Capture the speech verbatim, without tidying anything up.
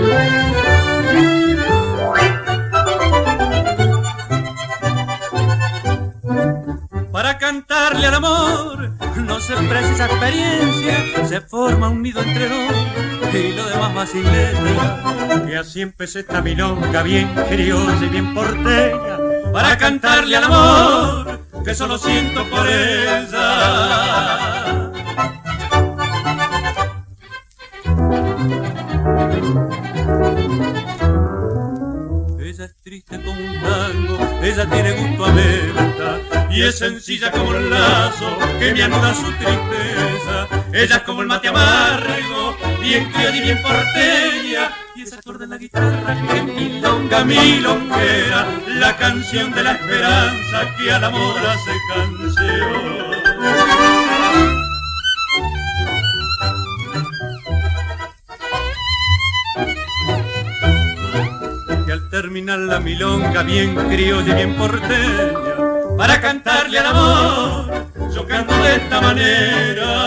Para cantarle al amor no se precisa experiencia, se forma un nido entre dos y lo demás va sin letra. Que así empecé esta milonga bien criolla y bien porteña, para cantarle al amor que solo siento por ella. Ella es triste como un tango, ella tiene gusto a menta y es sencilla como el lazo que me anuda su tristeza. Ella es como el mate amargo, bien criolla y bien porteña, y esa acorde en la guitarra que milonga, milonguera, la canción de la esperanza que al amor hace canción. Que al terminar la milonga bien criolla y bien porteña, para cantarle al amor, yo canto de esta manera.